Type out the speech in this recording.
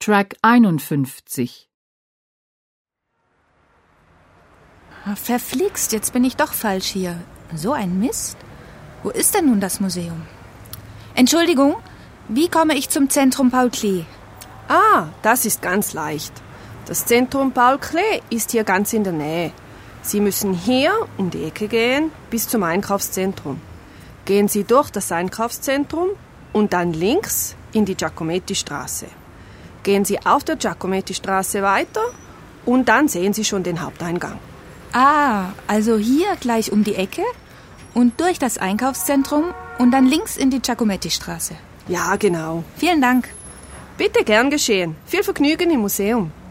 Track 51. Verflixt, jetzt bin ich doch falsch hier. So ein Mist. Wo ist denn nun das Museum? Entschuldigung, wie komme ich zum Zentrum Paul Klee? Ah, das ist ganz leicht. Das Zentrum Paul Klee ist hier ganz in der Nähe. Sie müssen hier um die Ecke gehen bis zum Einkaufszentrum. Gehen Sie durch das Einkaufszentrum und dann links in die Giacometti-Straße. Gehen Sie auf der Giacometti-Straße weiter und dann sehen Sie schon den Haupteingang. Ah, also hier gleich um die Ecke und durch das Einkaufszentrum und dann links in die Giacometti-Straße. Ja, genau. Vielen Dank. Bitte, gern geschehen. Viel Vergnügen im Museum.